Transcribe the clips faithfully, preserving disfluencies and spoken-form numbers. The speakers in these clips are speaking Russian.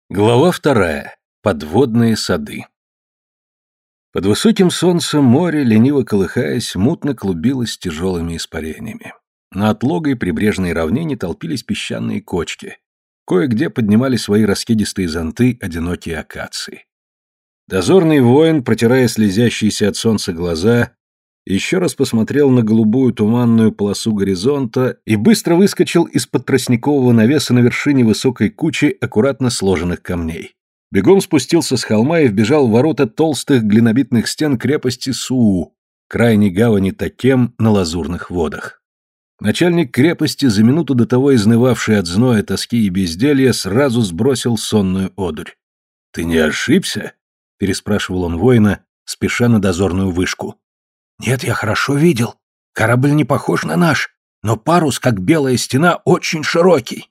Глава вторая. Подводные сады. Под высоким солнцем море, лениво колыхаясь, мутно клубилось тяжелыми испарениями. На отлогой прибрежной равнине толпились песчаные кочки. Кое-где поднимали свои раскидистые зонты одинокие акации. Дозорный воин, протирая слезящиеся от солнца глаза, еще раз посмотрел на голубую туманную полосу горизонта и быстро выскочил из-под тростникового навеса на вершине высокой кучи аккуратно сложенных камней. Бегом спустился с холма и вбежал в ворота толстых глинобитных стен крепости Суу, крайней гавани Такем на лазурных водах. Начальник крепости, за минуту до того изнывавший от зноя, тоски и безделья, сразу сбросил сонную одурь. «Ты не ошибся?» — переспрашивал он воина, спеша на дозорную вышку. «Нет, я хорошо видел. Корабль не похож на наш, но парус, как белая стена, очень широкий».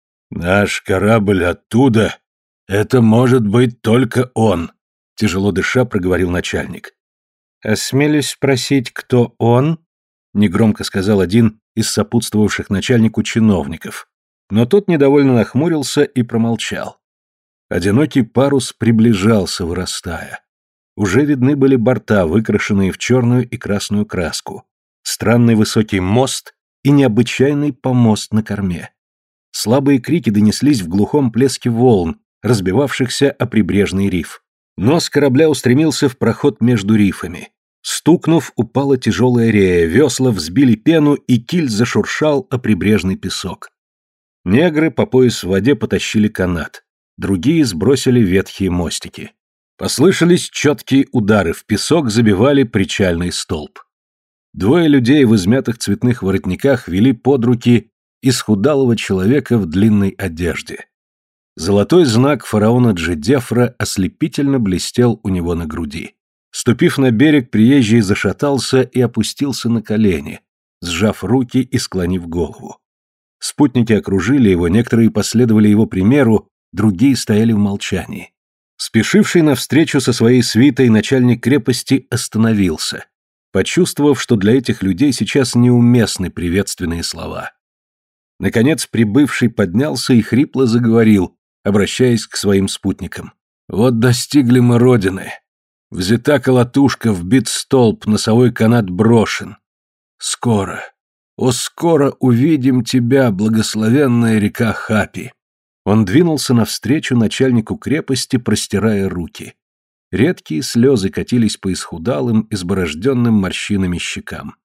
«Наш корабль оттуда. Это может быть только он», — тяжело дыша проговорил начальник. «Осмелюсь спросить, кто он?» — негромко сказал один из сопутствовавших начальнику чиновников. Но тот недовольно нахмурился и промолчал. Одинокий парус приближался, вырастая. Уже видны были борта, выкрашенные в черную и красную краску, странный высокий мост и необычайный помост на корме. Слабые крики донеслись в глухом плеске волн, разбивавшихся о прибрежный риф. Нос корабля устремился в проход между рифами. Стукнув, упала тяжелая рея, весла взбили пену, и киль зашуршал о прибрежный песок. Негры по пояс в воде потащили канат, другие сбросили ветхие мостики. Послышались четкие удары, в песок забивали причальный столб. Двое людей в измятых цветных воротниках вели под руки исхудалого человека в длинной одежде. Золотой знак фараона Джедефра ослепительно блестел у него на груди. Ступив на берег, приезжий зашатался и опустился на колени, сжав руки и склонив голову. Спутники окружили его, некоторые последовали его примеру, другие стояли в молчании. Спешивший навстречу со своей свитой начальник крепости остановился, почувствовав, что для этих людей сейчас неуместны приветственные слова. Наконец прибывший поднялся и хрипло заговорил, обращаясь к своим спутникам. «Вот достигли мы родины. Взята колотушка, вбит столб, носовой канат брошен. Скоро, о скоро увидим тебя, благословенная река Хапи». Он двинулся навстречу начальнику крепости, простирая руки. Редкие слезы катились по исхудалым, изборожденным морщинами щекам.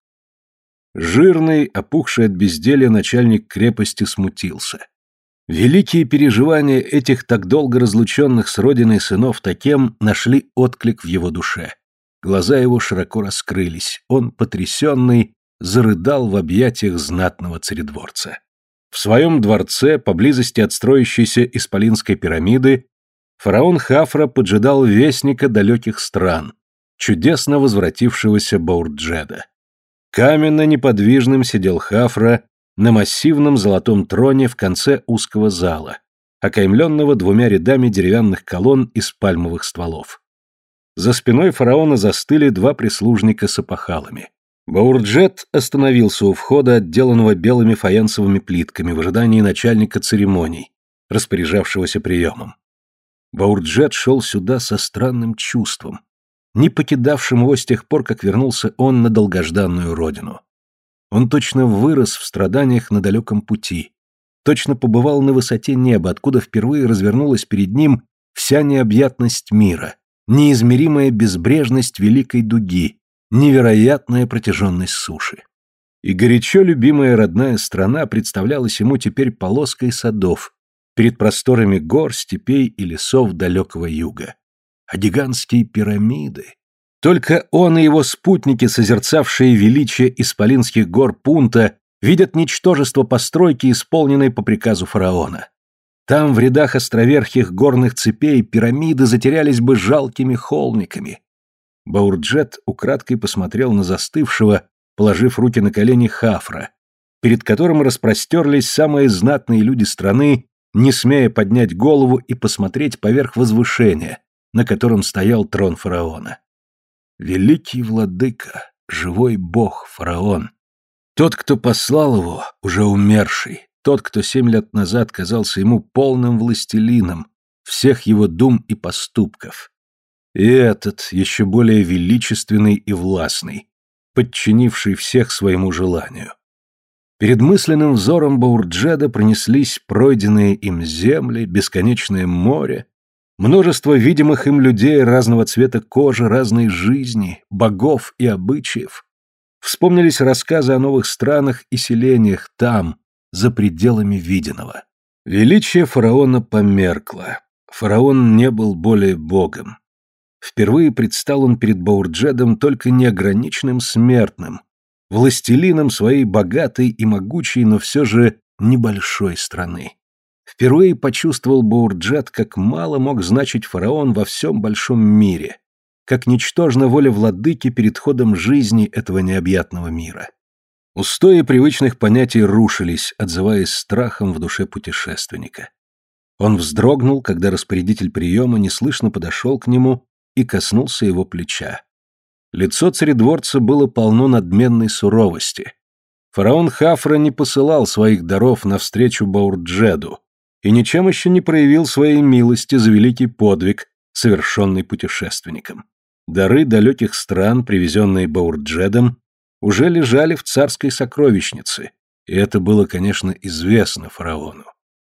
Жирный, опухший от безделья начальник крепости смутился. Великие переживания этих так долго разлученных с родиной сынов Такем нашли отклик в его душе. Глаза его широко раскрылись, он, потрясенный, зарыдал в объятиях знатного царедворца. В своем дворце, поблизости от строящейся исполинской пирамиды, фараон Хафра поджидал вестника далеких стран, чудесно возвратившегося Баурджеда. Каменно неподвижным сидел Хафра на массивном золотом троне в конце узкого зала, окаймленного двумя рядами деревянных колонн из пальмовых стволов. За спиной фараона застыли два прислужника с опахалами. Баурджед остановился у входа, отделанного белыми фаянсовыми плитками, в ожидании начальника церемоний, распоряжавшегося приемом. Баурджед шел сюда со странным чувством, не покидавшим его с тех пор, как вернулся он на долгожданную родину. Он точно вырос в страданиях на далеком пути, точно побывал на высоте неба, откуда впервые развернулась перед ним вся необъятность мира, неизмеримая безбрежность великой дуги, невероятная протяженность суши. И горячо любимая родная страна представлялась ему теперь полоской садов перед просторами гор, степей и лесов далекого юга. А гигантские пирамиды... Только он и его спутники, созерцавшие величие исполинских гор Пунта, видят ничтожество постройки, исполненной по приказу фараона. Там, в рядах островерхих горных цепей, пирамиды затерялись бы жалкими холмиками. Баурджед украдкой посмотрел на застывшего, положив руки на колени Хафра, перед которым распростерлись самые знатные люди страны, не смея поднять голову и посмотреть поверх возвышения, на котором стоял трон фараона. Великий владыка, живой бог, фараон. Тот, кто послал его, уже умерший, тот, кто семь лет назад казался ему полным властелином, всех его дум и поступков. И этот, еще более величественный и властный, подчинивший всех своему желанию. Перед мысленным взором Баурджеда пронеслись пройденные им земли, бесконечное море, множество видимых им людей разного цвета кожи, разной жизни, богов и обычаев. Вспомнились рассказы о новых странах и селениях там, за пределами виденного. Величие фараона померкло. Фараон не был более богом. Впервые предстал он перед Баурджедом только неограниченным смертным, властелином своей богатой и могучей, но все же небольшой страны. Впервые почувствовал Баурджед, как мало мог значить фараон во всем большом мире, как ничтожна воля владыки перед ходом жизни этого необъятного мира. Устои привычных понятий рушились, отзываясь страхом в душе путешественника. Он вздрогнул, когда распорядитель приема неслышно подошел к нему и коснулся его плеча. Лицо царедворца было полно надменной суровости. Фараон Хафра не посылал своих даров навстречу Баурджеду и ничем еще не проявил своей милости за великий подвиг, совершенный путешественником. Дары далеких стран, привезенные Баурджедом, уже лежали в царской сокровищнице, и это было, конечно, известно фараону.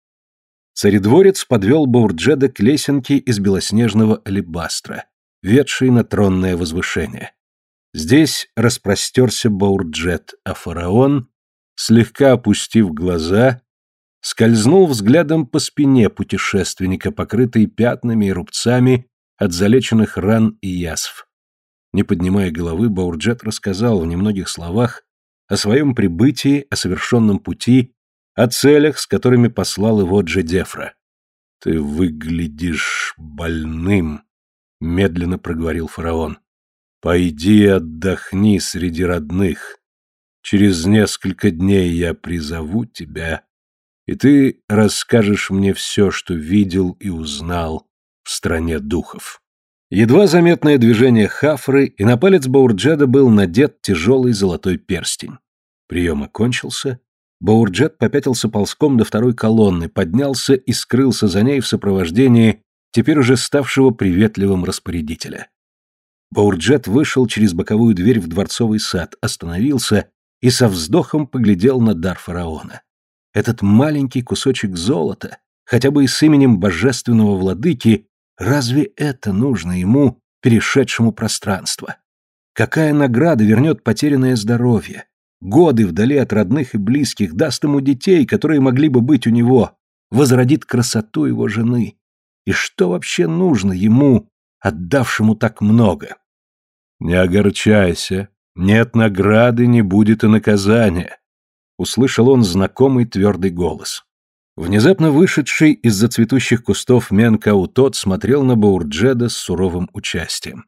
Царедворец подвел Баурджеда к лесенке из белоснежного алебастра, ведшей на тронное возвышение. Здесь распростерся Баурджед, а фараон, слегка опустив глаза, скользнул взглядом по спине путешественника, покрытой пятнами и рубцами от залеченных ран и язв. Не поднимая головы, Баурджед рассказал в немногих словах о своем прибытии, о совершенном пути, о целях, с которыми послал его Джедефра. «Ты выглядишь больным», — медленно проговорил фараон. «Пойди отдохни среди родных. Через несколько дней я призову тебя, и ты расскажешь мне все, что видел и узнал в стране духов». Едва заметное движение Хафры, и на палец Баурджеда был надет тяжелый золотой перстень. Прием окончился. Баурджед попятился ползком до второй колонны, поднялся и скрылся за ней в сопровождении теперь уже ставшего приветливым распорядителя. Баурджед вышел через боковую дверь в дворцовый сад, остановился и со вздохом поглядел на дар фараона. Этот маленький кусочек золота, хотя бы и с именем божественного владыки, разве это нужно ему, перешедшему пространство? Какая награда вернет потерянное здоровье? Годы вдали от родных и близких, даст ему детей, которые могли бы быть у него, возродит красоту его жены. И что вообще нужно ему, отдавшему так много? «Не огорчайся, нет награды, не будет и наказания», — услышал он знакомый твердый голос. Внезапно вышедший из-за цветущих кустов Менкаутот смотрел на Баурджеда с суровым участием.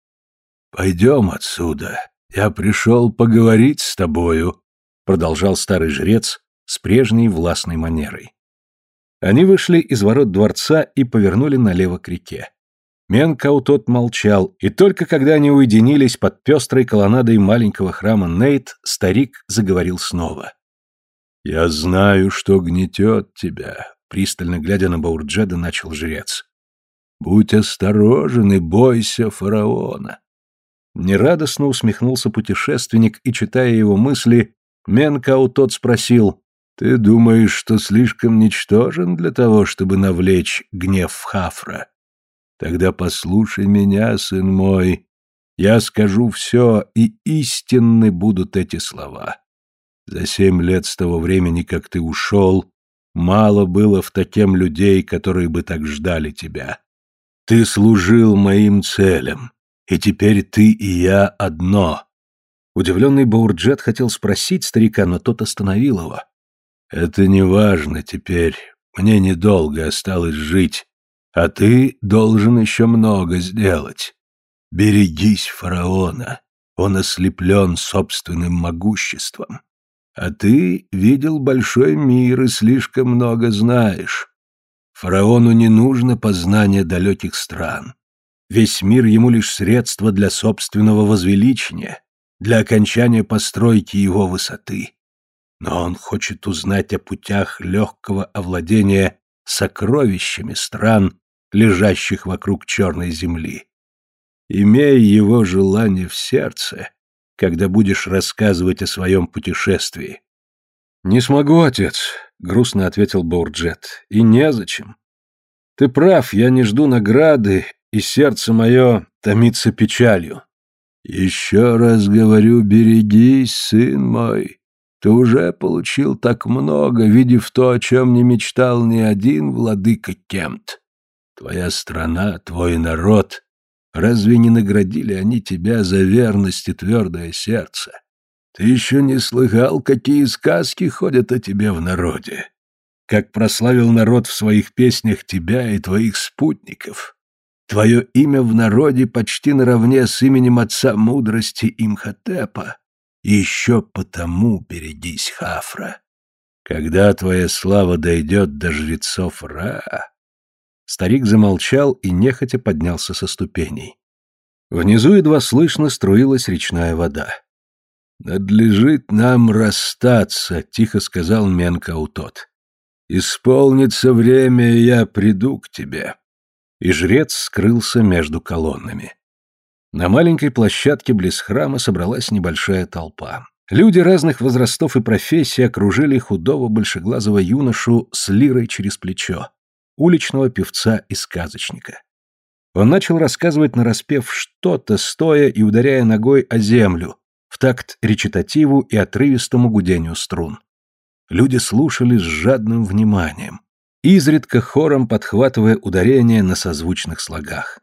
«Пойдем отсюда, я пришел поговорить с тобою», — продолжал старый жрец с прежней властной манерой. Они вышли из ворот дворца и повернули налево к реке. Менкаутот молчал, и только когда они уединились под пестрой колоннадой маленького храма Нейт, старик заговорил снова. «Я знаю, что гнетет тебя», — пристально глядя на Баурджеда, начал жрец. «Будь осторожен и бойся фараона». Нерадостно усмехнулся путешественник, и, читая его мысли, Менкаутот спросил: «Ты думаешь, что слишком ничтожен для того, чтобы навлечь гнев Хафра? Тогда послушай меня, сын мой. Я скажу все, и истинны будут эти слова. За семь лет с того времени, как ты ушел, мало было в такем людей, которые бы так ждали тебя. Ты служил моим целям, и теперь ты и я одно». Удивленный Баурджед хотел спросить старика, но тот остановил его. «Это не важно теперь, мне недолго осталось жить, а ты должен еще много сделать. Берегись фараона, он ослеплен собственным могуществом. А ты видел большой мир и слишком много знаешь. Фараону не нужно познание далеких стран. Весь мир ему лишь средство для собственного возвеличения, для окончания постройки его высоты. Но он хочет узнать о путях легкого овладения сокровищами стран, лежащих вокруг черной земли. Имей его желание в сердце, когда будешь рассказывать о своем путешествии. «Не смогу, отец», — грустно ответил Баурджет, — «и незачем. Ты прав, я не жду награды, и сердце мое томится печалью». «Еще раз говорю, берегись, сын мой. Ты уже получил так много, видев то, о чем не мечтал ни один владыка Кемт. Твоя страна, твой народ, разве не наградили они тебя за верность и твердое сердце? Ты еще не слыхал, какие сказки ходят о тебе в народе? Как прославил народ в своих песнях тебя и твоих спутников? Твое имя в народе почти наравне с именем отца мудрости Имхотепа. И еще потому берегись, Хафра. Когда твоя слава дойдет до жрецов Ра...» Старик замолчал и нехотя поднялся со ступеней. Внизу едва слышно струилась речная вода. «Надлежит нам расстаться», — тихо сказал Менкаутот. «Исполнится время, и я приду к тебе». И жрец скрылся между колоннами. На маленькой площадке близ храма собралась небольшая толпа. Люди разных возрастов и профессий окружили худого большеглазого юношу с лирой через плечо, уличного певца и сказочника. Он начал рассказывать нараспев что-то, стоя и ударяя ногой о землю, в такт речитативу и отрывистому гудению струн. Люди слушали с жадным вниманием, изредка хором подхватывая ударения на созвучных слогах.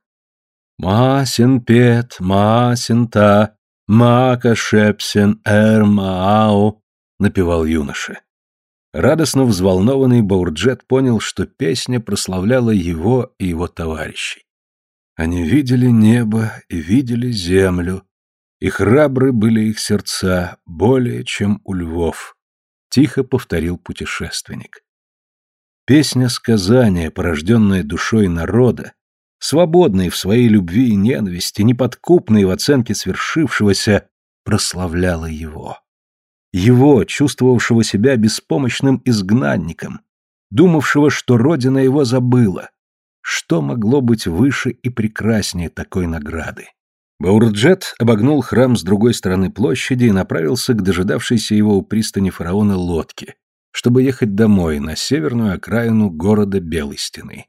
«Маасен пет, маасен та, мака шепсен эр маау», — напевал юноша. Радостно взволнованный Баурджет понял, что песня прославляла его и его товарищей. Они видели небо и видели землю, и храбры были их сердца более, чем у львов, — тихо повторил путешественник. Песня сказания, порожденная душой народа, свободной в своей любви и ненависти, неподкупной в оценке свершившегося, прославляла его. Его, чувствовавшего себя беспомощным изгнанником, думавшего, что родина его забыла. Что могло быть выше и прекраснее такой награды? Баурджет обогнул храм с другой стороны площади и направился к дожидавшейся его у пристани фараона лодке, чтобы ехать домой, на северную окраину города Белой Стены.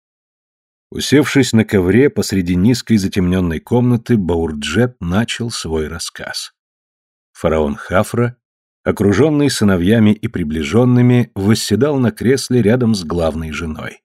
Усевшись на ковре посреди низкой затемненной комнаты, Баурджет начал свой рассказ. Фараон Хафра, окруженный сыновьями и приближенными, восседал на кресле рядом с главной женой.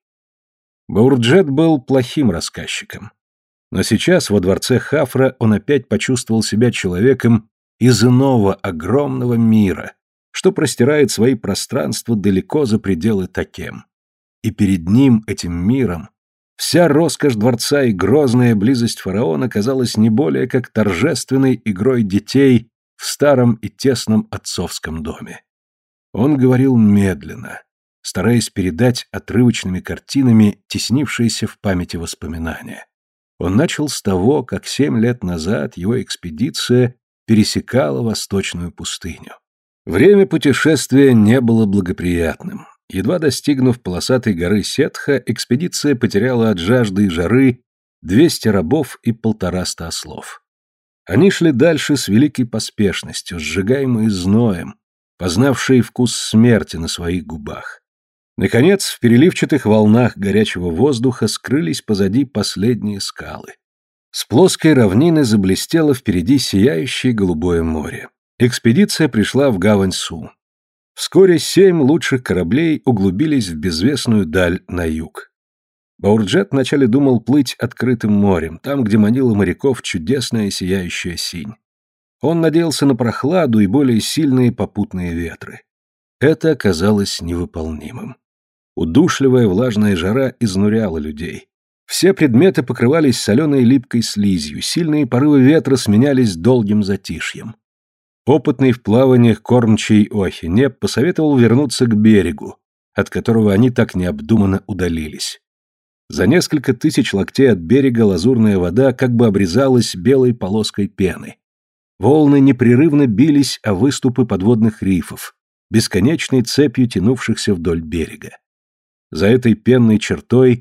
Баурджет был плохим рассказчиком. Но сейчас во дворце Хафра он опять почувствовал себя человеком из иного огромного мира, что простирает свои пространства далеко за пределы Такем. И перед ним, этим миром, вся роскошь дворца и грозная близость фараона казалась не более как торжественной игрой детей в старом и тесном отцовском доме. Он говорил медленно, стараясь передать отрывочными картинами теснившиеся в памяти воспоминания. Он начал с того, как семь лет назад его экспедиция пересекала Восточную пустыню. Время путешествия не было благоприятным. Едва достигнув полосатой горы Сетха, экспедиция потеряла от жажды и жары двести рабов и полтораста ослов. Они шли дальше с великой поспешностью, сжигаемые зноем, познавшие вкус смерти на своих губах. Наконец, в переливчатых волнах горячего воздуха скрылись позади последние скалы. С плоской равнины заблестело впереди сияющее голубое море. Экспедиция пришла в гавань Су. Вскоре семь лучших кораблей углубились в безвестную даль на юг. Баурджет вначале думал плыть открытым морем, там, где манила моряков чудесная сияющая синь. Он надеялся на прохладу и более сильные попутные ветры. Это оказалось невыполнимым. Удушливая влажная жара изнуряла людей. Все предметы покрывались соленой липкой слизью, сильные порывы ветра сменялись долгим затишьем. Опытный в плаваниях кормчий Охинеп посоветовал вернуться к берегу, от которого они так необдуманно удалились. За несколько тысяч локтей от берега лазурная вода как бы обрезалась белой полоской пены. Волны непрерывно бились о выступы подводных рифов, бесконечной цепью тянувшихся вдоль берега. За этой пенной чертой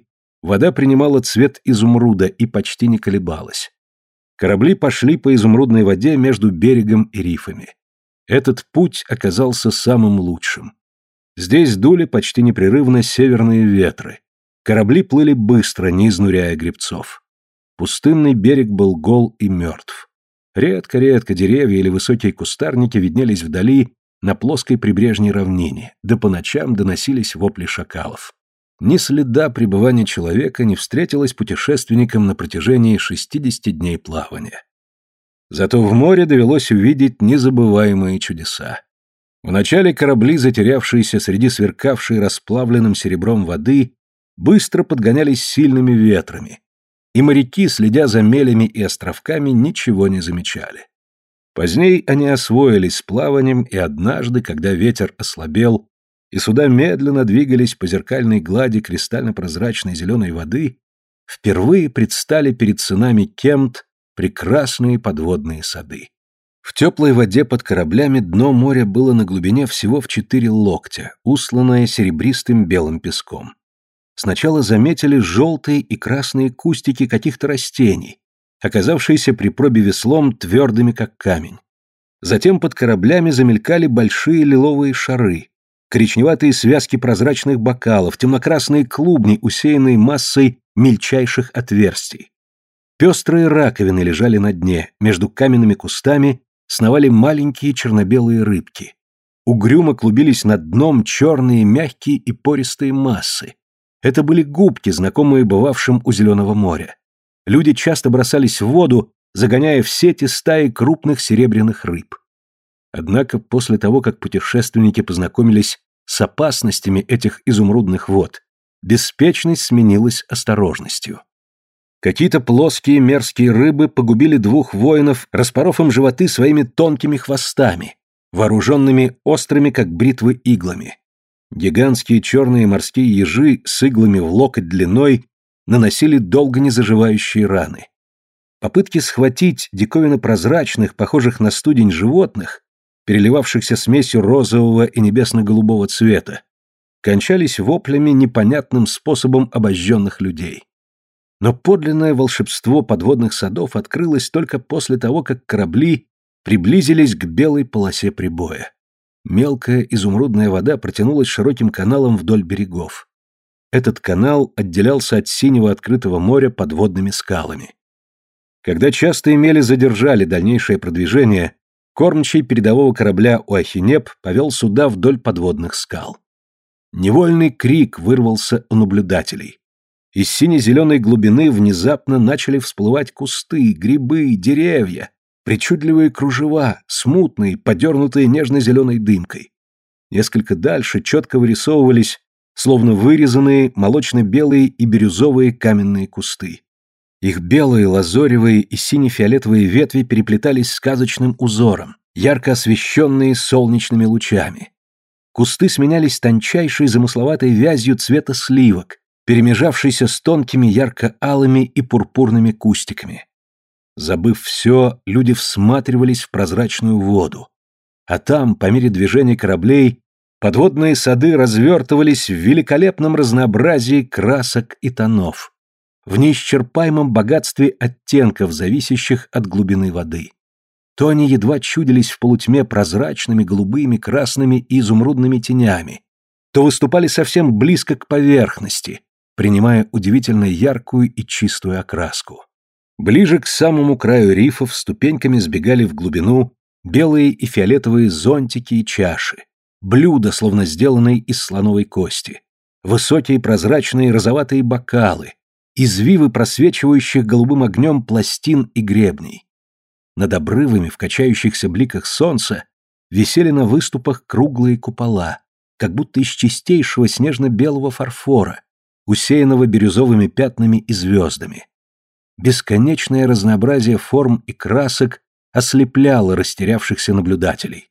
Вода принимала цвет изумруда и почти не колебалась. Корабли пошли по изумрудной воде между берегом и рифами. Этот путь оказался самым лучшим. Здесь дули почти непрерывно северные ветры. Корабли плыли быстро, не изнуряя гребцов. Пустынный берег был гол и мертв. Редко-редко деревья или высокие кустарники виднелись вдали на плоской прибрежной равнине, да по ночам доносились вопли шакалов. Ни следа пребывания человека не встретилось путешественникам на протяжении шестидесяти дней плавания. Зато в море довелось увидеть незабываемые чудеса. Вначале корабли, затерявшиеся среди сверкавшей расплавленным серебром воды, быстро подгонялись сильными ветрами, и моряки, следя за мелями и островками, ничего не замечали. Позднее они освоились с плаванием, и однажды, когда ветер ослабел, и суда медленно двигались по зеркальной глади кристально-прозрачной зеленой воды, впервые предстали перед сынами Кемт прекрасные подводные сады. В теплой воде под кораблями дно моря было на глубине всего в четыре локтя, усланное серебристым белым песком. Сначала заметили желтые и красные кустики каких-то растений, оказавшиеся при пробе веслом твердыми, как камень. Затем под кораблями замелькали большие лиловые шары, коричневатые связки прозрачных бокалов, темно-красные клубни, усеянные массой мельчайших отверстий. Пестрые раковины лежали на дне, между каменными кустами сновали маленькие черно-белые рыбки. Угрюмо клубились над дном черные, мягкие и пористые массы. Это были губки, знакомые бывавшим у Зеленого моря. Люди часто бросались в воду, загоняя в сети стаи крупных серебряных рыб. Однако после того, как путешественники познакомились с опасностями этих изумрудных вод, беспечность сменилась осторожностью. Какие-то плоские мерзкие рыбы погубили двух воинов, распоров им животы своими тонкими хвостами, вооруженными острыми, как бритвы, иглами. Гигантские черные морские ежи с иглами в локоть длиной наносили долго незаживающие раны. Попытки схватить диковинно-прозрачных, похожих на студень животных, переливавшихся смесью розового и небесно-голубого цвета, кончались воплями непонятным способом обожженных людей. Но подлинное волшебство подводных садов открылось только после того, как корабли приблизились к белой полосе прибоя. Мелкая изумрудная вода протянулась широким каналом вдоль берегов. Этот канал отделялся от синего открытого моря подводными скалами. Когда частые мели задержали дальнейшее продвижение, кормчий передового корабля Уахинеп повел суда вдоль подводных скал. Невольный крик вырвался у наблюдателей. Из сине-зеленой глубины внезапно начали всплывать кусты, грибы, деревья, причудливые кружева, смутные, подернутые нежно-зеленой дымкой. Несколько дальше четко вырисовывались, словно вырезанные, молочно-белые и бирюзовые каменные кусты. Их белые, лазоревые и сине-фиолетовые ветви переплетались сказочным узором, ярко освещенные солнечными лучами. Кусты сменялись тончайшей замысловатой вязью цвета сливок, перемежавшейся с тонкими ярко-алыми и пурпурными кустиками. Забыв все, люди всматривались в прозрачную воду. А там, по мере движения кораблей, подводные сады развертывались в великолепном разнообразии красок и тонов, в неисчерпаемом богатстве оттенков, зависящих от глубины воды. То они едва чудились в полутьме прозрачными, голубыми, красными и изумрудными тенями, то выступали совсем близко к поверхности, принимая удивительно яркую и чистую окраску. Ближе к самому краю рифов ступеньками сбегали в глубину белые и фиолетовые зонтики и чаши, блюда, словно сделанные из слоновой кости, высокие прозрачные розоватые бокалы, извивы просвечивающих голубым огнем пластин и гребней. Над обрывами в качающихся бликах солнца висели на выступах круглые купола, как будто из чистейшего снежно-белого фарфора, усеянного бирюзовыми пятнами и звездами. Бесконечное разнообразие форм и красок ослепляло растерявшихся наблюдателей.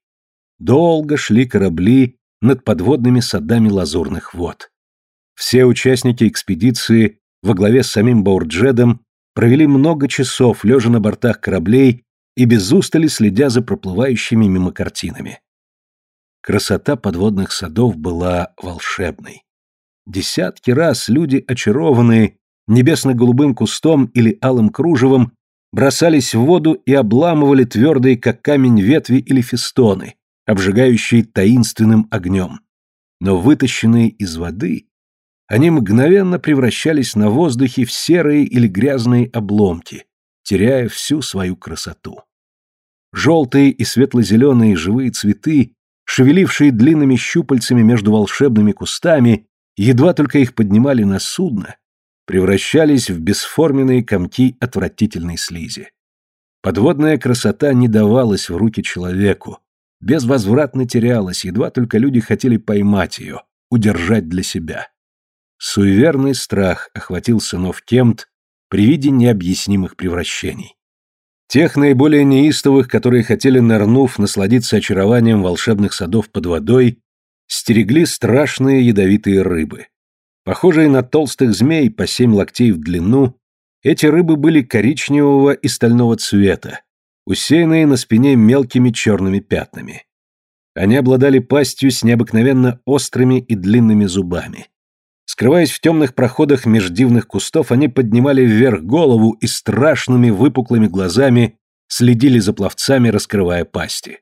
Долго шли корабли над подводными садами лазурных вод. Все участники экспедиции во главе с самим Баурджедом провели много часов, лежа на бортах кораблей и без устали следя за проплывающими мимо картинами. Красота подводных садов была волшебной. Десятки раз люди, очарованные, небесно-голубым кустом или алым кружевом бросались в воду и обламывали твердые, как камень, ветви или фестоны, обжигающие таинственным огнем. Но вытащенные из воды, они мгновенно превращались на воздухе в серые или грязные обломки, теряя всю свою красоту. Желтые и светло-зеленые живые цветы, шевелившие длинными щупальцами между волшебными кустами, едва только их поднимали на судно, превращались в бесформенные комки отвратительной слизи. Подводная красота не давалась в руки человеку, безвозвратно терялась, едва только люди хотели поймать ее, удержать для себя. Суеверный страх охватил сынов Кемт при виде необъяснимых превращений. Тех наиболее неистовых, которые хотели, нырнув, насладиться очарованием волшебных садов под водой, стерегли страшные ядовитые рыбы. Похожие на толстых змей по семь локтей в длину, эти рыбы были коричневого и стального цвета, усеянные на спине мелкими черными пятнами. Они обладали пастью с необыкновенно острыми и длинными зубами. Скрываясь в темных проходах междивных кустов, они поднимали вверх голову и страшными выпуклыми глазами следили за пловцами, раскрывая пасти.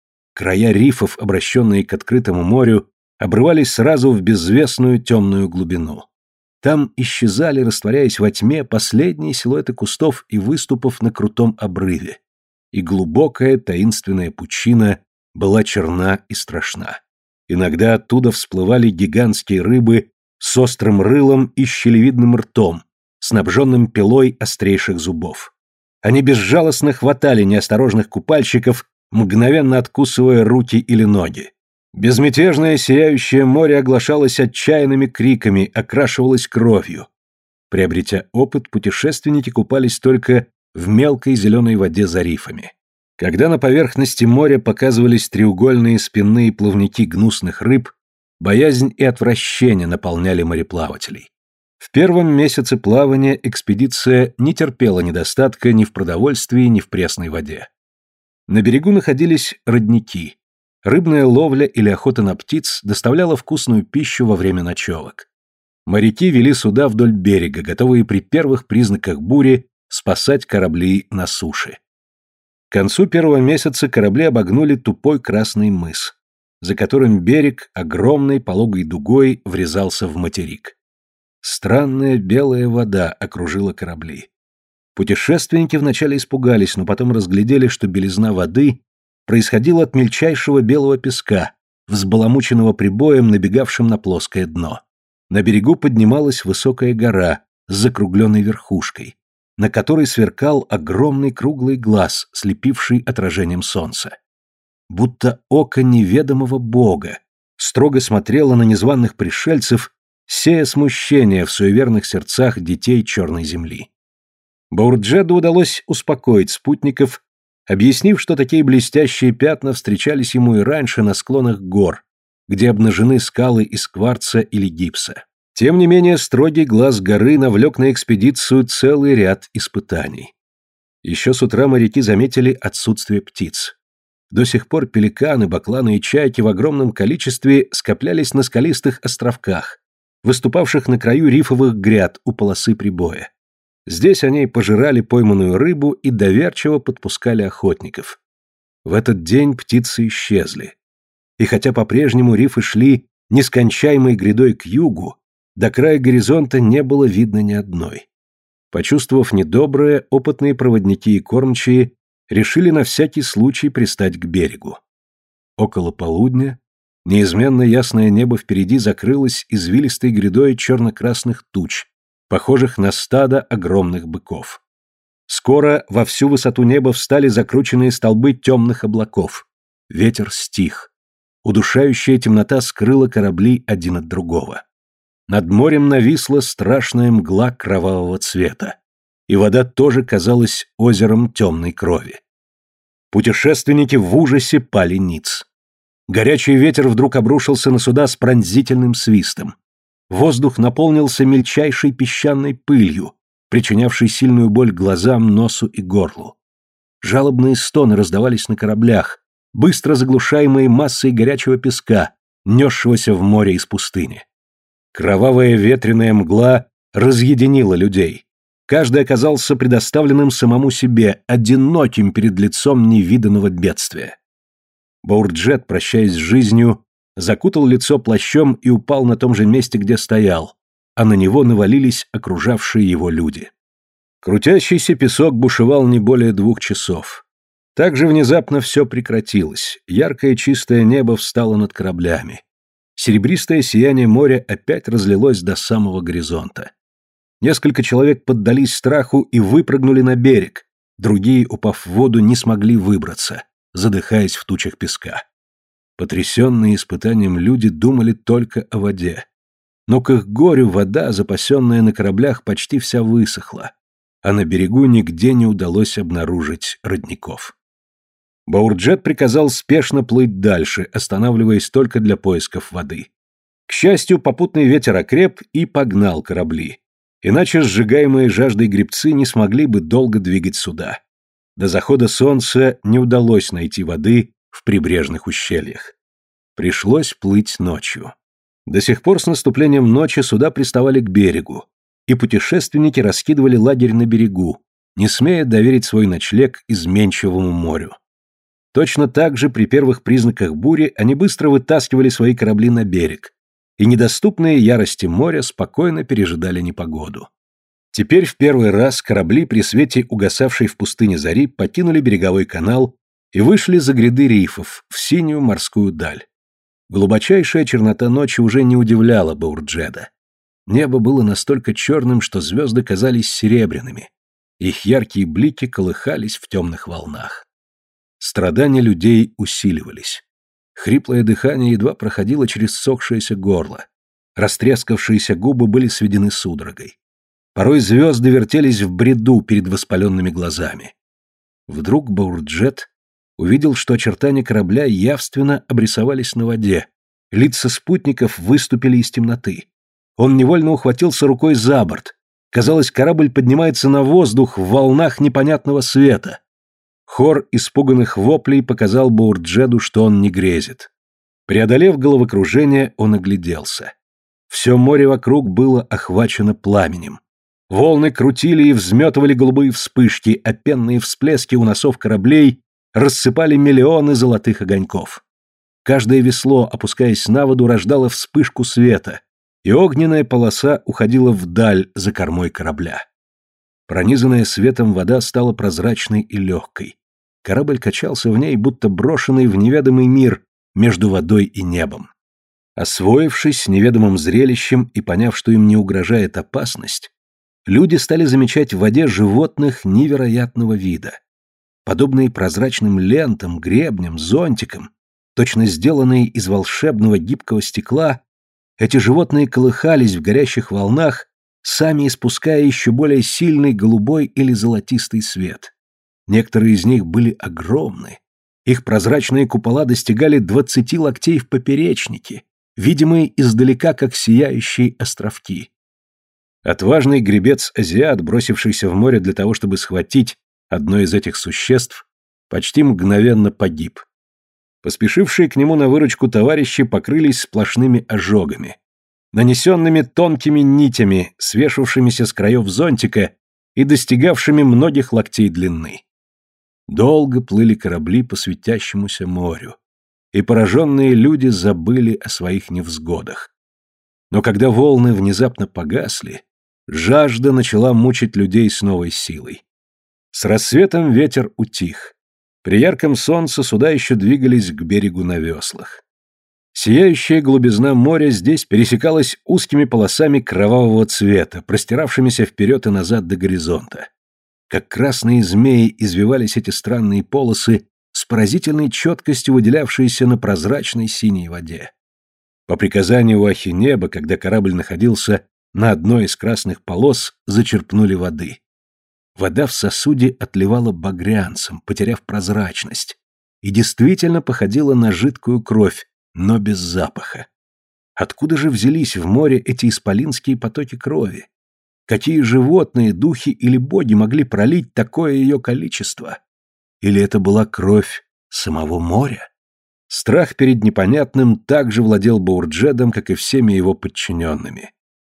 Края рифов, обращенные к открытому морю, обрывались сразу в безвестную темную глубину. Там исчезали, растворяясь во тьме, последние силуэты кустов и выступов на крутом обрыве. И глубокая таинственная пучина была черна и страшна. Иногда оттуда всплывали гигантские рыбы с острым рылом и щелевидным ртом, снабженным пилой острейших зубов. Они безжалостно хватали неосторожных купальщиков, мгновенно откусывая руки или ноги. Безмятежное сияющее море оглашалось отчаянными криками, окрашивалось кровью. Приобретя опыт, путешественники купались только в мелкой зеленой воде за рифами. Когда на поверхности моря показывались треугольные спинные плавники гнусных рыб, боязнь и отвращение наполняли мореплавателей. В первом месяце плавания экспедиция не терпела недостатка ни в продовольствии, ни в пресной воде. На берегу находились родники. Рыбная ловля или охота на птиц доставляла вкусную пищу во время ночевок. Моряки вели суда вдоль берега, готовые при первых признаках бури спасать корабли на суше. К концу первого месяца корабли обогнули тупой красный мыс, за которым берег огромной пологой дугой врезался в материк. Странная белая вода окружила корабли. Путешественники вначале испугались, но потом разглядели, что белизна воды происходила от мельчайшего белого песка, взбаламученного прибоем, набегавшим на плоское дно. На берегу поднималась высокая гора с закругленной верхушкой, на которой сверкал огромный круглый глаз, слепивший отражением солнца. Будто око неведомого бога строго смотрело на незваных пришельцев, сея смущение в суеверных сердцах детей Черной земли. Баурджеду удалось успокоить спутников, объяснив, что такие блестящие пятна встречались ему и раньше на склонах гор, где обнажены скалы из кварца или гипса. Тем не менее, строгий глаз горы навлек на экспедицию целый ряд испытаний. Еще с утра моряки заметили отсутствие птиц. До сих пор пеликаны, бакланы и чайки в огромном количестве скоплялись на скалистых островках, выступавших на краю рифовых гряд у полосы прибоя. Здесь они пожирали пойманную рыбу и доверчиво подпускали охотников. В этот день птицы исчезли. И хотя по-прежнему рифы шли нескончаемой грядой к югу, до края горизонта не было видно ни одной. Почувствовав недоброе, опытные проводники и кормчие решили на всякий случай пристать к берегу. Около полудня неизменно ясное небо впереди закрылось извилистой грядой черно-красных туч, похожих на стадо огромных быков. Скоро во всю высоту неба встали закрученные столбы темных облаков. Ветер стих. Удушающая темнота скрыла корабли один от другого. Над морем нависла страшная мгла кровавого цвета, и вода тоже казалась озером темной крови. Путешественники в ужасе пали ниц. Горячий ветер вдруг обрушился на суда с пронзительным свистом. Воздух наполнился мельчайшей песчаной пылью, причинявшей сильную боль глазам, носу и горлу. Жалобные стоны раздавались на кораблях, быстро заглушаемые массой горячего песка, несшегося в море из пустыни. Кровавая ветреная мгла разъединило людей. Каждый оказался предоставленным самому себе, одиноким перед лицом невиданного бедствия. Боурджет, прощаясь с жизнью, закутал лицо плащом и упал на том же месте, где стоял, а на него навалились окружавшие его люди. Крутящийся песок бушевал не более двух часов. Так же внезапно все прекратилось, яркое чистое небо встало над кораблями. Серебристое сияние моря опять разлилось до самого горизонта. Несколько человек поддались страху и выпрыгнули на берег, другие, упав в воду, не смогли выбраться, задыхаясь в тучах песка. Потрясенные испытанием люди думали только о воде. Но к их горю вода, запасенная на кораблях, почти вся высохла, а на берегу нигде не удалось обнаружить родников. Боурджет приказал спешно плыть дальше, останавливаясь только для поисков воды. К счастью, попутный ветер окреп и погнал корабли. Иначе сжигаемые жаждой гребцы не смогли бы долго двигать суда. До захода солнца не удалось найти воды в прибрежных ущельях. Пришлось плыть ночью. До сих пор с наступлением ночи суда приставали к берегу, и путешественники раскидывали лагерь на берегу, не смея доверить свой ночлег изменчивому морю. Точно так же при первых признаках бури они быстро вытаскивали свои корабли на берег, и недоступные ярости моря спокойно пережидали непогоду. Теперь в первый раз корабли при свете угасавшей в пустыне зари покинули береговой канал и вышли за гряды рифов в синюю морскую даль. Глубочайшая чернота ночи уже не удивляла Боурджеда. Небо было настолько черным, что звезды казались серебряными. Их яркие блики колыхались в темных волнах. Страдания людей усиливались. Хриплое дыхание едва проходило через ссохшееся горло. Растрескавшиеся губы были сведены судорогой. Порой звезды вертелись в бреду перед воспаленными глазами. Вдруг Боурджет увидел, что очертания корабля явственно обрисовались на воде. Лица спутников выступили из темноты. Он невольно ухватился рукой за борт. Казалось, корабль поднимается на воздух в волнах непонятного света. Хор испуганных воплей показал Боурджеду, что он не грезит. Преодолев головокружение, он огляделся. Все море вокруг было охвачено пламенем. Волны крутили и взметывали голубые вспышки, а пенные всплески у носов кораблей рассыпали миллионы золотых огоньков. Каждое весло, опускаясь на воду, рождало вспышку света, и огненная полоса уходила вдаль за кормой корабля. Пронизанная светом вода стала прозрачной и легкой. Корабль качался в ней, будто брошенный в неведомый мир между водой и небом. Освоившись с неведомым зрелищем и поняв, что им не угрожает опасность, люди стали замечать в воде животных невероятного вида. Подобные прозрачным лентам, гребням, зонтикам, точно сделанные из волшебного гибкого стекла, эти животные колыхались в горящих волнах, сами испуская еще более сильный голубой или золотистый свет. Некоторые из них были огромны. Их прозрачные купола достигали двадцати локтей в поперечнике, видимые издалека, как сияющие островки. Отважный гребец-азиат, бросившийся в море для того, чтобы схватить одно из этих существ, почти мгновенно погиб. Поспешившие к нему на выручку товарищи покрылись сплошными ожогами, нанесенными тонкими нитями, свешивавшимися с краев зонтика и достигавшими многих локтей длины. Долго плыли корабли по светящемуся морю, и пораженные люди забыли о своих невзгодах. Но когда волны внезапно погасли, жажда начала мучить людей с новой силой. С рассветом ветер утих. При ярком солнце суда еще двигались к берегу на веслах. Сияющая глубизна моря здесь пересекалась узкими полосами кровавого цвета, простиравшимися вперед и назад до горизонта. Как красные змеи извивались эти странные полосы, с поразительной четкостью выделявшиеся на прозрачной синей воде. По приказанию Ахинеба, когда корабль находился на одной из красных полос, зачерпнули воды. Вода в сосуде отливала багрянцем, потеряв прозрачность, и действительно походила на жидкую кровь, но без запаха. Откуда же взялись в море эти исполинские потоки крови? Какие животные, духи или боги могли пролить такое ее количество? Или это была кровь самого моря? Страх перед непонятным также владел Боурджедом, как и всеми его подчиненными.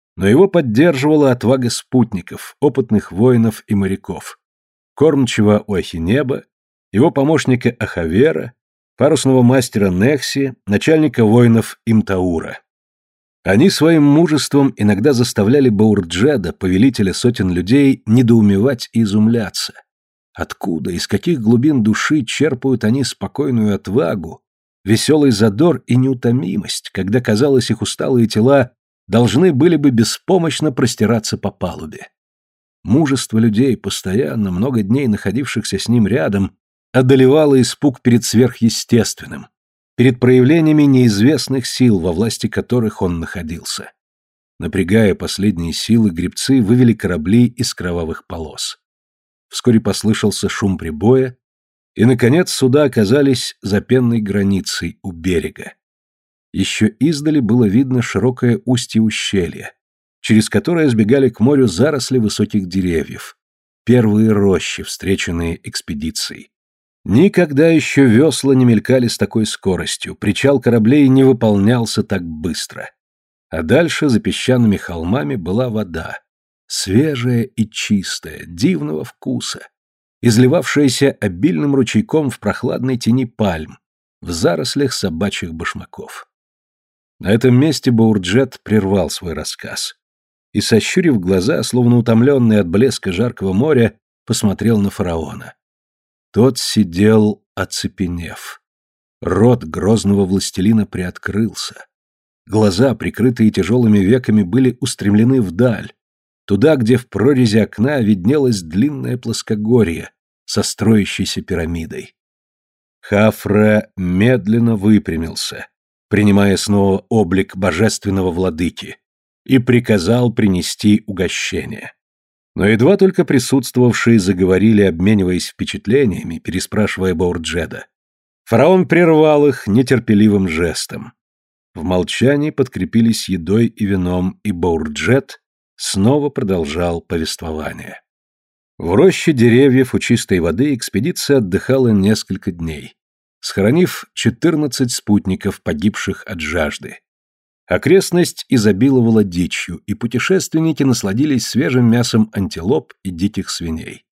Но его поддерживала отвага спутников, опытных воинов и моряков. Кормчего у Ахинеба, его помощника Ахавера, парусного мастера Нехси, начальника воинов Имтаура. Они своим мужеством иногда заставляли Баурджеда, повелителя сотен людей, недоумевать и изумляться. Откуда, из каких глубин души черпают они спокойную отвагу, веселый задор и неутомимость, когда, казалось, их усталые тела должны были бы беспомощно простираться по палубе. Мужество людей, постоянно, много дней находившихся с ним рядом, одолевало испуг перед сверхъестественным, перед проявлениями неизвестных сил, во власти которых он находился. Напрягая последние силы, гребцы вывели корабли из кровавых полос. Вскоре послышался шум прибоя, и, наконец, суда оказались за пенной границей у берега. Еще издали было видно широкое устье ущелья, через которое сбегали к морю заросли высоких деревьев, первые рощи, встреченные экспедицией. Никогда еще весла не мелькали с такой скоростью, причал кораблей не выполнялся так быстро. А дальше, за песчаными холмами, была вода, свежая и чистая, дивного вкуса, изливавшаяся обильным ручейком в прохладной тени пальм, в зарослях собачьих башмаков. На этом месте Баурджед прервал свой рассказ и, сощурив глаза, словно утомленный от блеска жаркого моря, посмотрел на фараона. Тот сидел, оцепенев. Рот грозного властелина приоткрылся. Глаза, прикрытые тяжелыми веками, были устремлены вдаль, туда, где в прорези окна виднелось длинное плоскогорье со строящейся пирамидой. Хафра медленно выпрямился, принимая снова облик божественного владыки, и приказал принести угощение. Но едва только присутствовавшие заговорили, обмениваясь впечатлениями, переспрашивая Баурджеда, фараон прервал их нетерпеливым жестом. В молчании подкрепились едой и вином, и Баурджед снова продолжал повествование. В роще деревьев у чистой воды экспедиция отдыхала несколько дней, схоронив четырнадцать спутников, погибших от жажды. Окрестность изобиловала дичью, и путешественники насладились свежим мясом антилоп и диких свиней.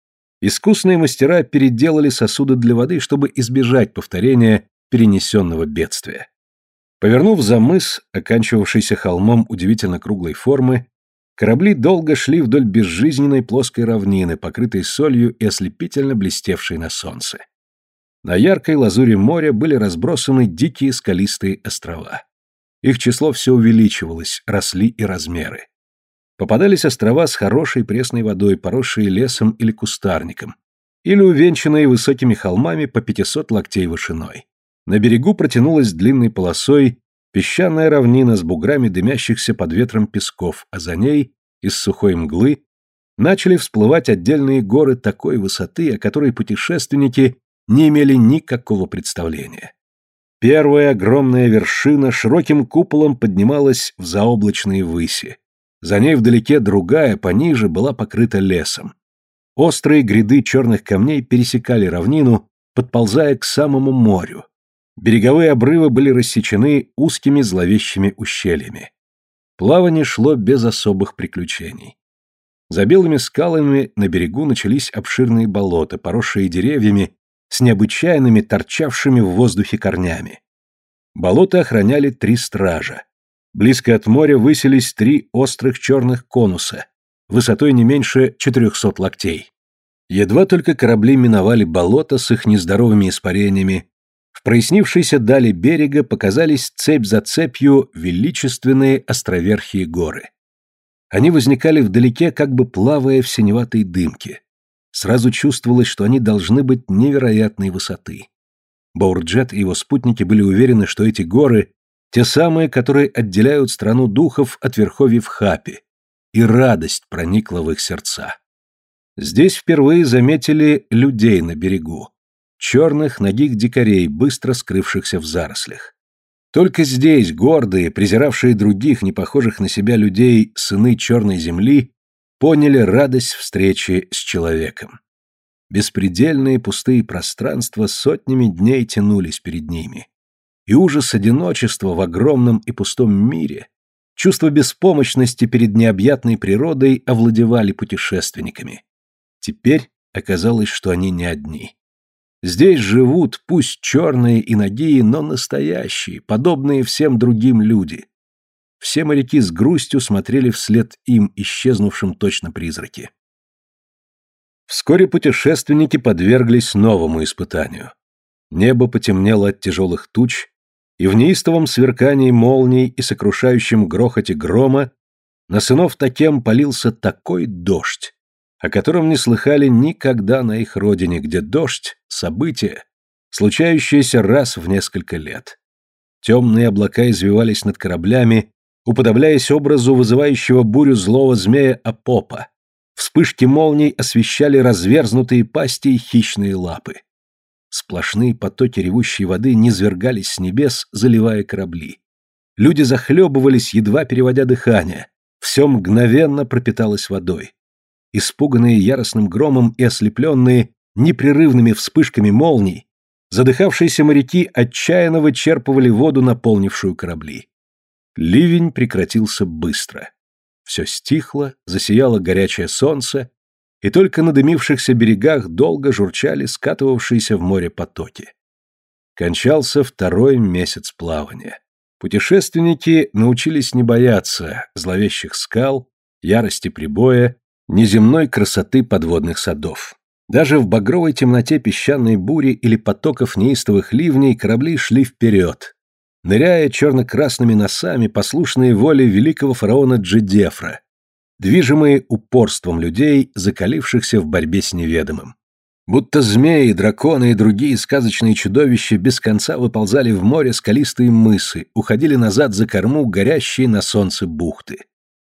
Искусные мастера переделали сосуды для воды, чтобы избежать повторения перенесенного бедствия. Повернув за мыс, оканчивавшийся холмом удивительно круглой формы, корабли долго шли вдоль безжизненной плоской равнины, покрытой солью и ослепительно блестевшей на солнце. На яркой лазури моря были разбросаны дикие скалистые острова. Их число все увеличивалось, росли и размеры. Попадались острова с хорошей пресной водой, поросшие лесом или кустарником, или увенчанные высокими холмами по пятисот локтей вышиной. На берегу протянулась длинной полосой песчаная равнина с буграми дымящихся под ветром песков, а за ней, из сухой мглы, начали всплывать отдельные горы такой высоты, о которой путешественники не имели никакого представления. Первая огромная вершина широким куполом поднималась в заоблачные выси. За ней вдалеке другая, пониже, была покрыта лесом. Острые гряды черных камней пересекали равнину, подползая к самому морю. Береговые обрывы были рассечены узкими зловещими ущельями. Плавание шло без особых приключений. За белыми скалами на берегу начались обширные болота, поросшие деревьями, с необычайными торчавшими в воздухе корнями. Болота охраняли три стража. Близко от моря высились три острых черных конуса, высотой не меньше четырехсот локтей. Едва только корабли миновали болото с их нездоровыми испарениями, в прояснившейся дали берега показались цепь за цепью величественные островерхие горы. Они возникали вдалеке, как бы плавая в синеватой дымке. Сразу чувствовалось, что они должны быть невероятной высоты. Баурджед и его спутники были уверены, что эти горы — те самые, которые отделяют страну духов от верховьев Хапи, и радость проникла в их сердца. Здесь впервые заметили людей на берегу, черных нагих дикарей, быстро скрывшихся в зарослях. Только здесь гордые, презиравшие других, не похожих на себя людей, сыны черной земли, поняли радость встречи с человеком. Беспредельные пустые пространства сотнями дней тянулись перед ними. И ужас одиночества в огромном и пустом мире Чувство беспомощности перед необъятной природой овладевали путешественниками. Теперь оказалось, что они не одни. Здесь живут, пусть черные и нагие, но настоящие, подобные всем другим люди. Все моряки с грустью смотрели вслед им, исчезнувшим точно призраки. Вскоре путешественники подверглись новому испытанию. Небо потемнело от тяжелых туч, и в неистовом сверкании молний и сокрушающем грохоте грома на сынов Такем полился такой дождь, о котором не слыхали никогда на их родине, где дождь — событие, случающееся раз в несколько лет. Темные облака извивались над кораблями, уподобляясь образу вызывающего бурю злого змея Апопа. Вспышки молний освещали разверзнутые пасти и хищные лапы. Сплошные потоки ревущей воды низвергались с небес, заливая корабли. Люди захлебывались, едва переводя дыхание. Все мгновенно пропиталось водой. Испуганные яростным громом и ослепленные непрерывными вспышками молний, задыхавшиеся моряки отчаянно вычерпывали воду, наполнившую корабли. Ливень прекратился быстро. Все стихло, засияло горячее солнце, и только на дымившихся берегах долго журчали скатывавшиеся в море потоки. Кончался второй месяц плавания. Путешественники научились не бояться зловещих скал, ярости прибоя, неземной красоты подводных садов. Даже в багровой темноте песчаной бури или потоков неистовых ливней корабли шли вперед, ныряя черно-красными носами, послушные воле великого фараона Джидефра, движимые упорством людей, закалившихся в борьбе с неведомым. Будто змеи, драконы и другие сказочные чудовища без конца выползали в море скалистые мысы, уходили назад за корму горящие на солнце бухты.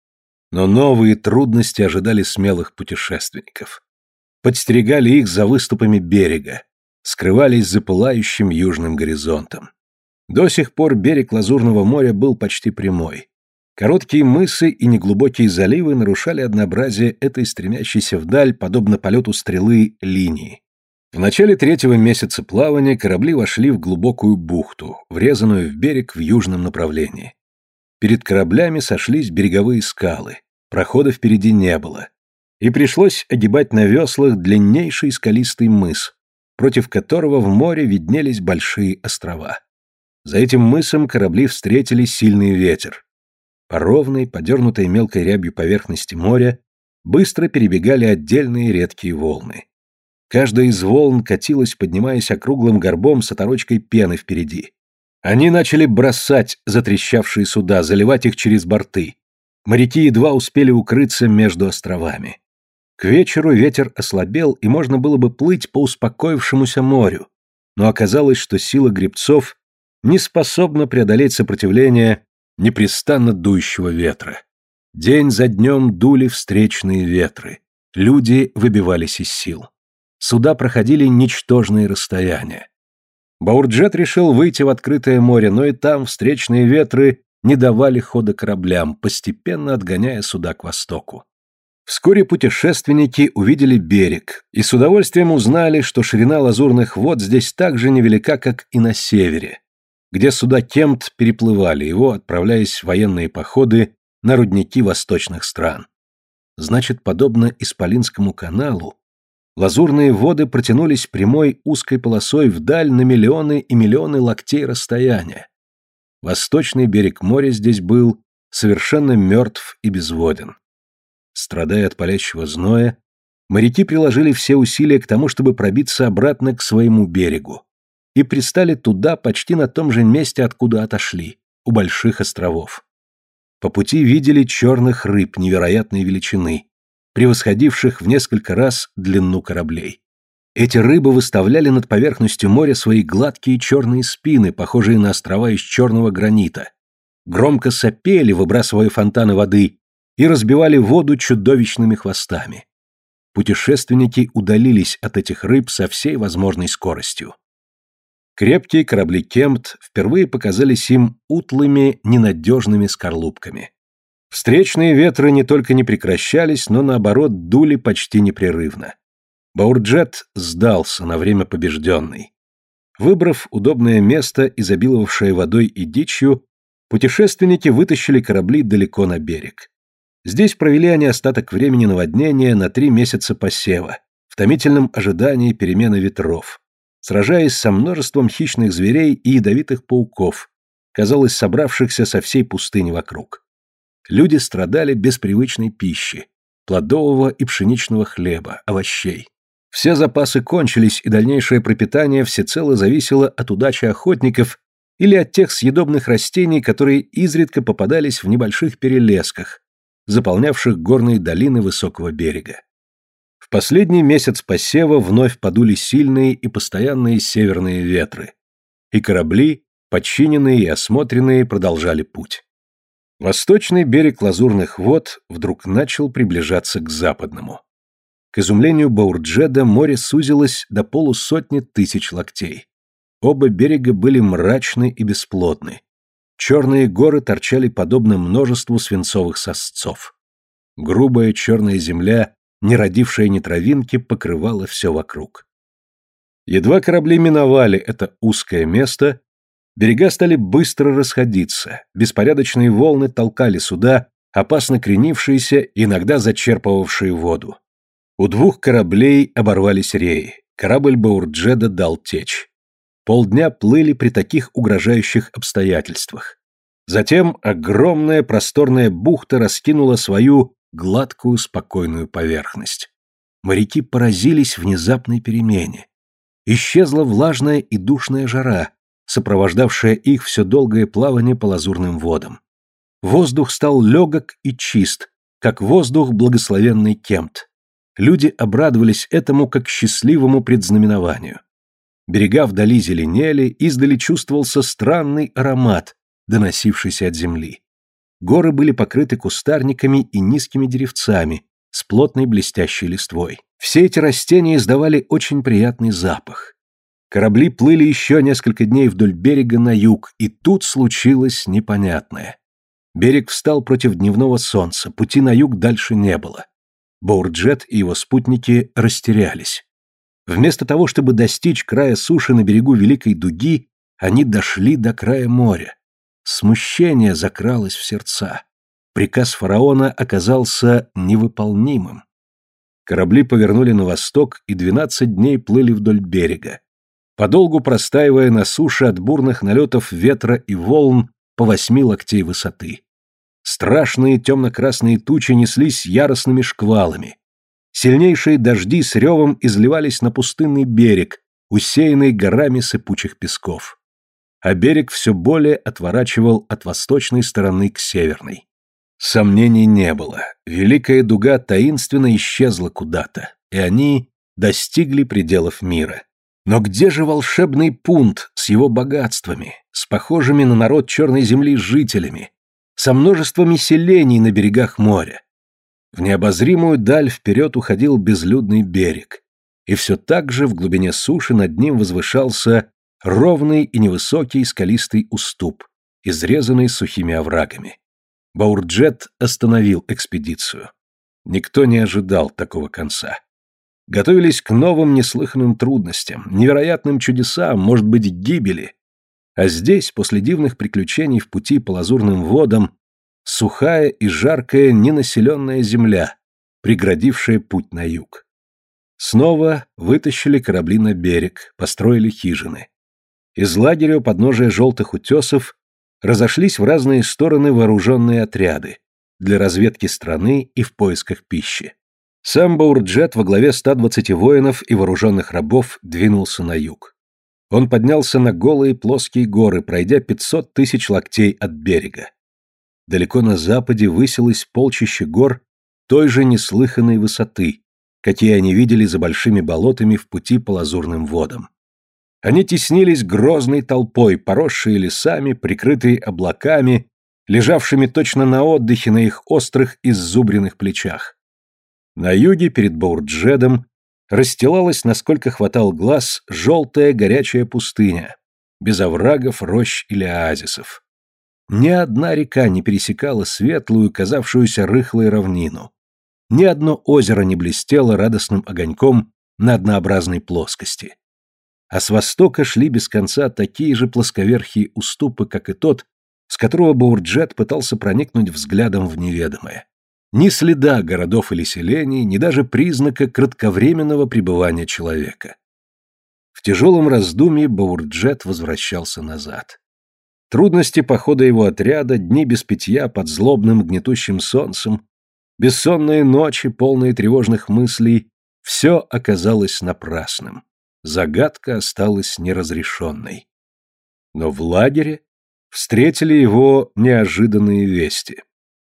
Но новые трудности ожидали смелых путешественников. Подстерегали их за выступами берега, скрывались за пылающим южным горизонтом. До сих пор берег Лазурного моря был почти прямой. Короткие мысы и неглубокие заливы нарушали однообразие этой стремящейся вдаль, подобно полету стрелы, линии. В начале третьего месяца плавания корабли вошли в глубокую бухту, врезанную в берег в южном направлении. Перед кораблями сошлись береговые скалы, прохода впереди не было, и пришлось огибать на веслах длиннейший скалистый мыс, против которого в море виднелись большие острова. За этим мысом корабли встретили сильный ветер. По ровной, подернутой мелкой рябью поверхности моря быстро перебегали отдельные редкие волны. Каждая из волн катилась, поднимаясь округлым горбом с оторочкой пены впереди. Они начали бросать затрещавшие суда, заливать их через борты. Моряки едва успели укрыться между островами. К вечеру ветер ослабел, и можно было бы плыть по успокоившемуся морю, но оказалось, что сила гребцов не способна преодолеть сопротивление непрестанно дующего ветра. День за днем дули встречные ветры. Люди выбивались из сил. Суда проходили ничтожные расстояния. Баурджет решил выйти в открытое море, но и там встречные ветры не давали хода кораблям, постепенно отгоняя суда к востоку. Вскоре путешественники увидели берег и с удовольствием узнали, что ширина лазурных вод здесь так же невелика, как и на севере, где суда Кемт переплывали его, отправляясь в военные походы на рудники восточных стран. Значит, подобно Исполинскому каналу, лазурные воды протянулись прямой узкой полосой вдаль на миллионы и миллионы локтей расстояния. Восточный берег моря здесь был совершенно мертв и безводен. Страдая от палящего зноя, моряки приложили все усилия к тому, чтобы пробиться обратно к своему берегу, и пристали туда почти на том же месте, откуда отошли, у больших островов. По пути видели черных рыб невероятной величины, превосходивших в несколько раз длину кораблей. Эти рыбы выставляли над поверхностью моря свои гладкие черные спины, похожие на острова из черного гранита, громко сопели, выбрасывая фонтаны воды, и разбивали воду чудовищными хвостами. Путешественники удалились от этих рыб со всей возможной скоростью. Крепкие корабли Кемт впервые показались им утлыми, ненадежными скорлупками. Встречные ветры не только не прекращались, но наоборот дули почти непрерывно. Баурджет сдался на время побежденный. Выбрав удобное место, изобиловавшее водой и дичью, Путешественники вытащили корабли далеко на берег. Здесь провели они остаток времени наводнения на три месяца посева, в томительном ожидании перемены ветров, сражаясь со множеством хищных зверей и ядовитых пауков, казалось, собравшихся со всей пустыни вокруг. Люди страдали без привычной пищи, плодового и пшеничного хлеба, овощей. Все запасы кончились, и дальнейшее пропитание всецело зависело от удачи охотников или от тех съедобных растений, которые изредка попадались в небольших перелесках, заполнявших горные долины высокого берега. В последний месяц посева вновь подули сильные и постоянные северные ветры, и корабли, подчиненные и осмотренные, продолжали путь. Восточный берег Лазурных вод вдруг начал приближаться к западному. К изумлению Баурджеда море сузилось до полусотни тысяч локтей. Оба берега были мрачны и бесплодны. Черные горы торчали подобно множеству свинцовых сосцов. Грубая черная земля, не родившая ни травинки, покрывала все вокруг. Едва корабли миновали это узкое место, берега стали быстро расходиться, беспорядочные волны толкали суда, опасно кренившиеся, иногда зачерпывавшие воду. У двух кораблей оборвались реи, корабль Баурджеда дал течь. Полдня плыли при таких угрожающих обстоятельствах. Затем огромная просторная бухта раскинула свою гладкую спокойную поверхность. Моряки поразились внезапной перемене. Исчезла влажная и душная жара, сопровождавшая их все долгое плавание по лазурным водам. Воздух стал легок и чист, как воздух благословенный Кемт. Люди обрадовались этому как счастливому предзнаменованию. Берега вдали зеленели, издали чувствовался странный аромат, доносившийся от земли. Горы были покрыты кустарниками и низкими деревцами с плотной блестящей листвой. Все эти растения издавали очень приятный запах. Корабли плыли еще несколько дней вдоль берега на юг, и тут случилось непонятное. Берег встал против дневного солнца, пути на юг дальше не было. Баурджед и его спутники растерялись. Вместо того, чтобы достичь края суши на берегу Великой Дуги, они дошли до края моря. Смущение закралось в сердца. Приказ фараона оказался невыполнимым. Корабли повернули на восток и двенадцать дней плыли вдоль берега, подолгу простаивая на суше от бурных налетов ветра и волн по восьми локтей высоты. Страшные темно-красные тучи неслись яростными шквалами. Сильнейшие дожди с ревом изливались на пустынный берег, усеянный горами сыпучих песков. А берег все более отворачивал от восточной стороны к северной. Сомнений не было. Великая дуга таинственно исчезла куда-то, и они достигли пределов мира. Но где же волшебный Пунт с его богатствами, с похожими на народ Черной земли жителями, со множествами селений на берегах моря? В необозримую даль вперед уходил безлюдный берег, и все так же в глубине суши над ним возвышался ровный и невысокий скалистый уступ, изрезанный сухими оврагами. Баурджед остановил экспедицию. Никто не ожидал такого конца. Готовились к новым неслыханным трудностям, невероятным чудесам, может быть, гибели. А здесь, после дивных приключений в пути по лазурным водам, сухая и жаркая ненаселенная земля, преградившая путь на юг. Снова вытащили корабли на берег, построили хижины. Из лагеря у подножия желтых утесов разошлись в разные стороны вооруженные отряды для разведки страны и в поисках пищи. Сам Баурджед во главе ста двадцати воинов и вооруженных рабов двинулся на юг. Он поднялся на голые плоские горы, пройдя пятьсот тысяч локтей от берега. Далеко на западе высилось полчище гор той же неслыханной высоты, какие они видели за большими болотами в пути по лазурным водам. Они теснились грозной толпой, поросшие лесами, прикрытые облаками, лежавшими точно на отдыхе на их острых иззубренных плечах. На юге перед Баурджедом расстилалась, насколько хватал глаз, желтая горячая пустыня, без оврагов, рощ или оазисов. Ни одна река не пересекала светлую, казавшуюся рыхлой равнину. Ни одно озеро не блестело радостным огоньком на однообразной плоскости. А с востока шли без конца такие же плосковерхие уступы, как и тот, с которого Баурджет пытался проникнуть взглядом в неведомое. Ни следа городов или селений, ни даже признака кратковременного пребывания человека. В тяжелом раздумье Баурджет возвращался назад. Трудности похода его отряда, дни без питья под злобным гнетущим солнцем, бессонные ночи, полные тревожных мыслей — все оказалось напрасным. Загадка осталась неразрешенной. Но в лагере встретили его неожиданные вести.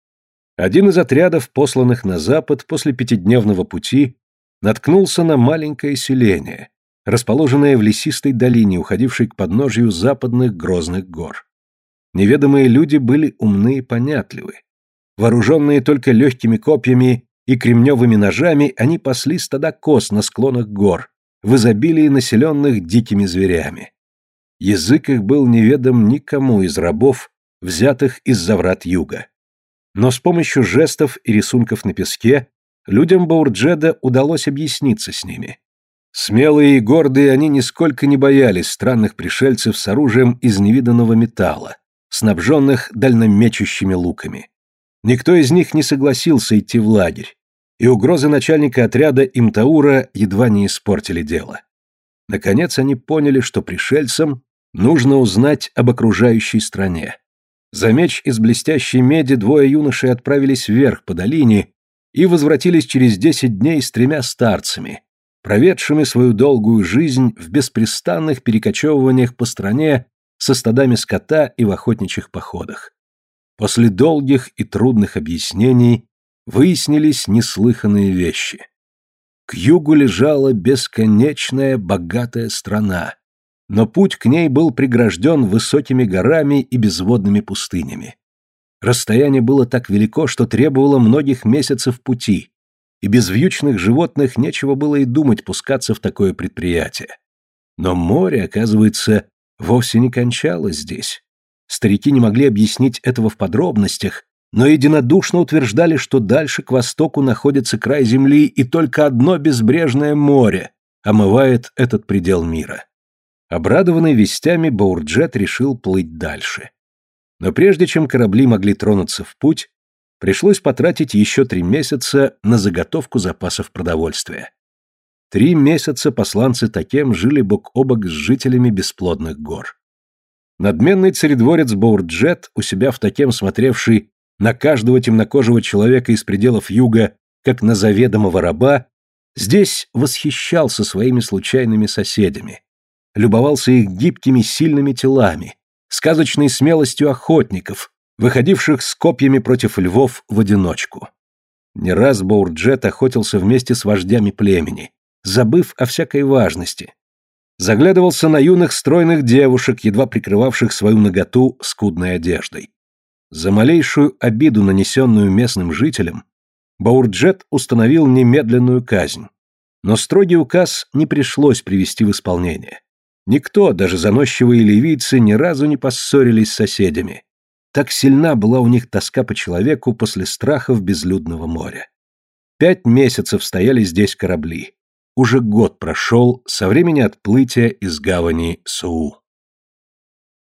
Один из отрядов, посланных на запад после пятидневного пути, наткнулся на маленькое селение, расположенное в лесистой долине, уходившей к подножию западных грозных гор. Неведомые люди были умны и понятливы. Вооруженные только легкими копьями и кремневыми ножами, они пасли стада коз на склонах гор, в изобилии населенных дикими зверями. Язык их был неведом никому из рабов, взятых из-за врат юга. Но с помощью жестов и рисунков на песке людям Баурджеда удалось объясниться с ними. Смелые и гордые, они нисколько не боялись странных пришельцев с оружием из невиданного металла, снабженных дальномечущими луками. Никто из них не согласился идти в лагерь, и угрозы начальника отряда Имтаура едва не испортили дело. Наконец они поняли, что пришельцам нужно узнать об окружающей стране. За меч из блестящей меди двое юношей отправились вверх по долине и возвратились через десять дней с тремя старцами, проведшими свою долгую жизнь в беспрестанных перекочевываниях по стране со стадами скота и в охотничьих походах. После долгих и трудных объяснений выяснились неслыханные вещи. К югу лежала бесконечная богатая страна, но путь к ней был прегражден высокими горами и безводными пустынями. Расстояние было так велико, что требовало многих месяцев пути, и без вьючных животных нечего было и думать пускаться в такое предприятие. Но море, оказывается, вовсе не кончалось здесь. Старики не могли объяснить этого в подробностях, но единодушно утверждали, что дальше к востоку находится край земли, и только одно безбрежное море омывает этот предел мира. Обрадованный вестями, Баурджет решил плыть дальше. Но прежде чем корабли могли тронуться в путь, пришлось потратить еще три месяца на заготовку запасов продовольствия. Три месяца посланцы Такем жили бок о бок с жителями бесплодных гор. Надменный царедворец Баурджет, у себя в Такем смотревший на каждого темнокожего человека из пределов юга, как на заведомого раба, здесь восхищался своими случайными соседями, любовался их гибкими сильными телами, сказочной смелостью охотников, выходивших с копьями против львов в одиночку. Не раз Баурджет охотился вместе с вождями племени, забыв о всякой важности. Заглядывался на юных стройных девушек, едва прикрывавших свою наготу скудной одеждой. За малейшую обиду, нанесенную местным жителям, Баурджет установил немедленную казнь. Но строгий указ не пришлось привести в исполнение. Никто, даже заносчивые ливийцы, ни разу не поссорились с соседями. Так сильна была у них тоска по человеку после страхов безлюдного моря. Пять месяцев стояли здесь корабли. Уже год прошел со времени отплытия из гавани Суу.